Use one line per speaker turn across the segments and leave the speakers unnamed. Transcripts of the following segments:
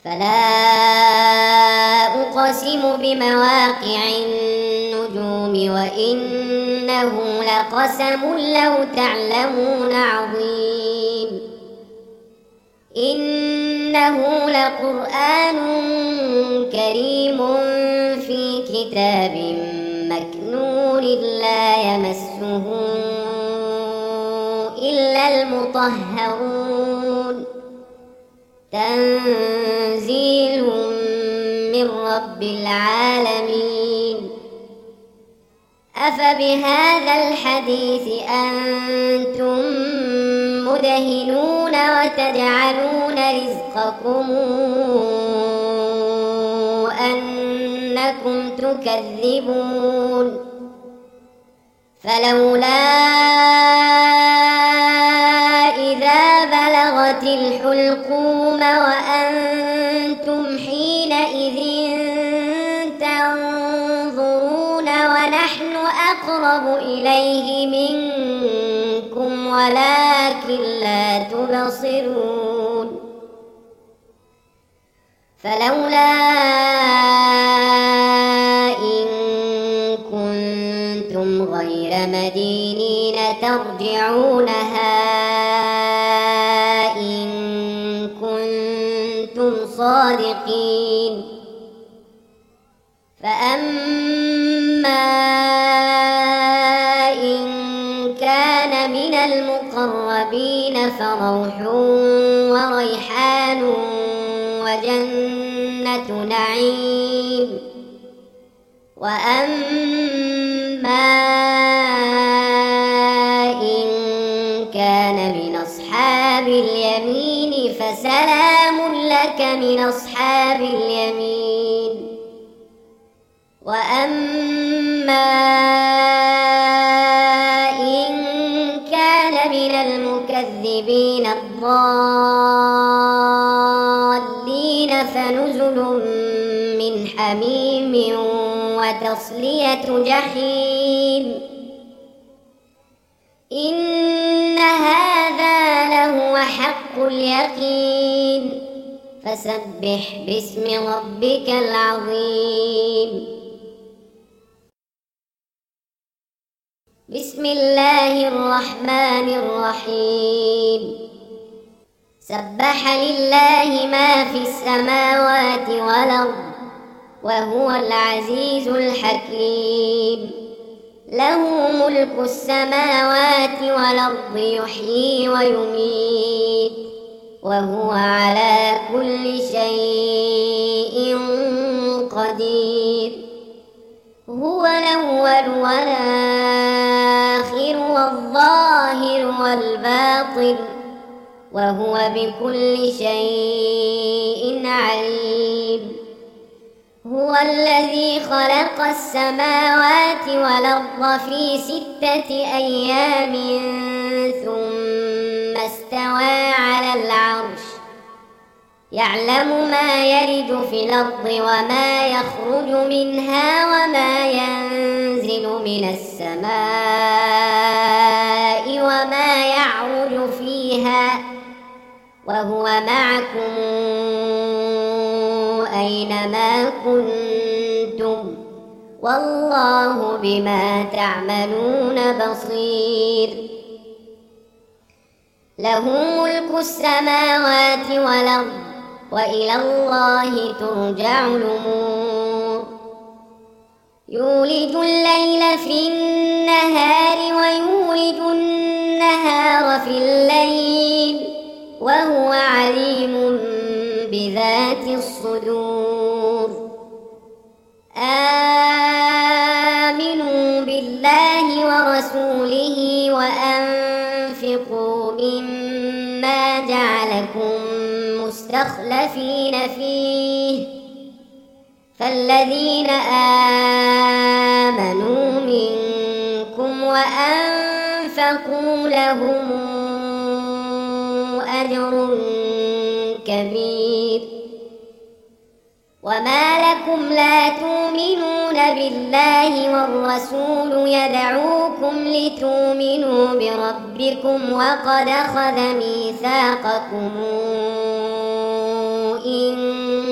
فلا أقسم بمواقع النجوم وإنه لقسم لو تعلمون عظيم إنه لقرآن كريم في كتاب مكنون لا يمسه إلا المطهرون تنزيل من رب العالمين أفبهذا الحديث أنتم مدهنون وتجعلون رزقكم أنكم تكذبون فلولا إذا بلغت الحلقوم وأنتم حينئذ تنظرون ونحن أقرب إليه منكم ولكن لا تبصرون فلولا إن كنتم غير مدينين ترجعونها إن كنتم صادقين فأما إن كان من المقربين فروح وريحان وجنة نعيم وأما إن كان من أصحاب اليمين فسلام لك من أصحاب اليمين وأما إن كان من المكذبين الضالين فنزل من حميم وتصلية جحيم إن هذا لهو حق اليقين فسبح باسم ربك العظيم بسم الله الرحمن الرحيم سبح لله ما في السماوات والأرض وهو العزيز الحكيم له ملك السماوات والأرض يحيي ويميت وهو على كل شيء قدير هو الأول والآخر والظاهر والباطن وهو بكل شيء عليم هو الذي خلق السماوات والأرض في 6 أيام ثم استوى على العرش يعلم ما يلج في الأرض وما يخرج منها وما ينزل من السماء وما يعرج فيها وهو معكم أينما كنتم والله بما تعملون بصير له ملك السماوات والأرض وإلى الله ترجع الأمور يولج الليل في النهار ويولج النهار في الليل وهو عليم بذات الصدور آمنوا بالله ورسوله وأنفقوا مما جعلكم مستخلفين فيه فالذين آمنوا منكم وأنفقوا لهم أجر كبير وما لكم لا تؤمنون بالله والرسول يدعوكم لتؤمنوا بربكم وقد أخذ ميثاقكم إن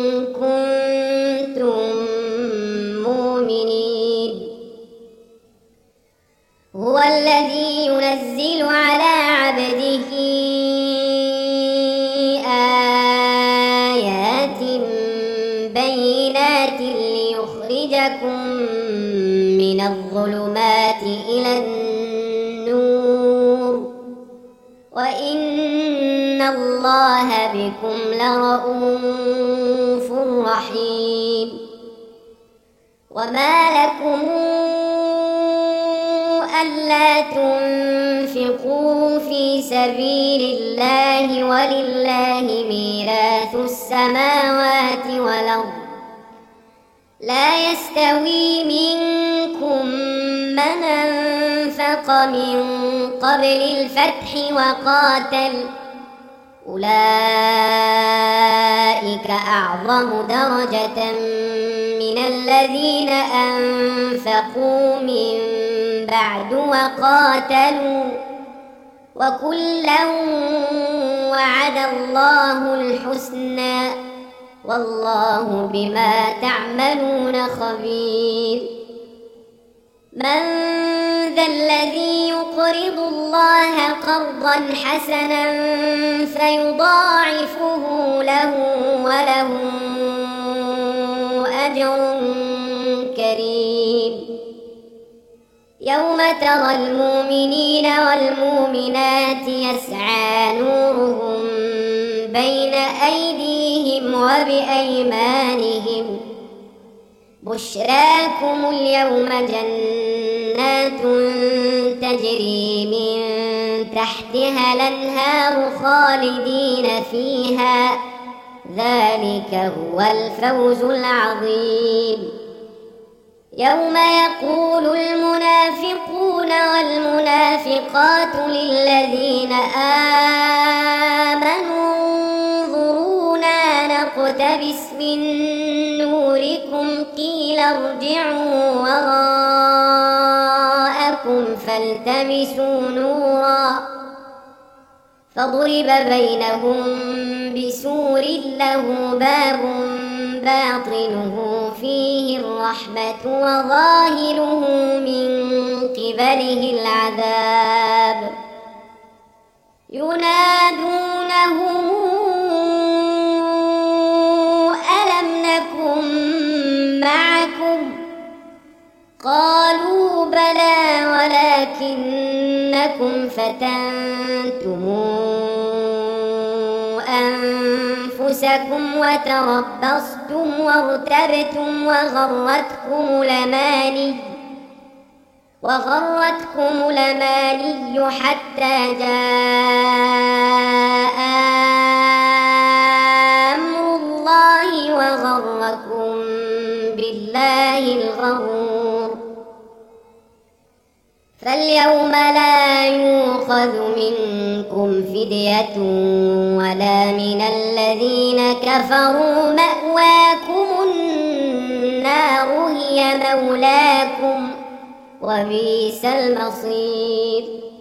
يخرجكم من الظلمات إلى النور وإن الله بكم لرءوف رحيم وما لكم ألا تنفقوا في سبيل الله ولله ميراث السماوات والأرض لا يستوي منكم من أنفق من قبل الفتح وقاتل أولئك أعظم درجة من الذين أنفقوا من بعد وقاتلوا وكلا وعد الله الحسنى والله بما تعملون خبير من ذا الذي يقرض الله قرضا حسنا فيضاعفه له وله أجر كريم يوم ترى المؤمنين والمؤمنات يسعى نورهم بين أيديهم وبأيمانهم بشراكم اليوم جنات تجري من تحتها الأنهار خالدين فيها ذلك هو الفوز العظيم يوم يقول المنافقون والمنافقات للذين آمنوا انظرونا نقتبس من نوركم قيل ارجعوا وراءكم فالتمسوا نورا فضرب بينهم بسور له باب باطنه فيه الرحمة وظاهره من قبله العذاب ينادونهم ألم نكن معكم قالوا بلى ولكنكم فتنتم أنفسكم وتربصتم وارتبتم وغرتكم الأماني حتى جاء أمر الله وغركم بالله الغرور فاليوم لا يؤخذ منكم فدية ولا من الذين كفروا مأواكم النار هي مولاكم وبئس المصير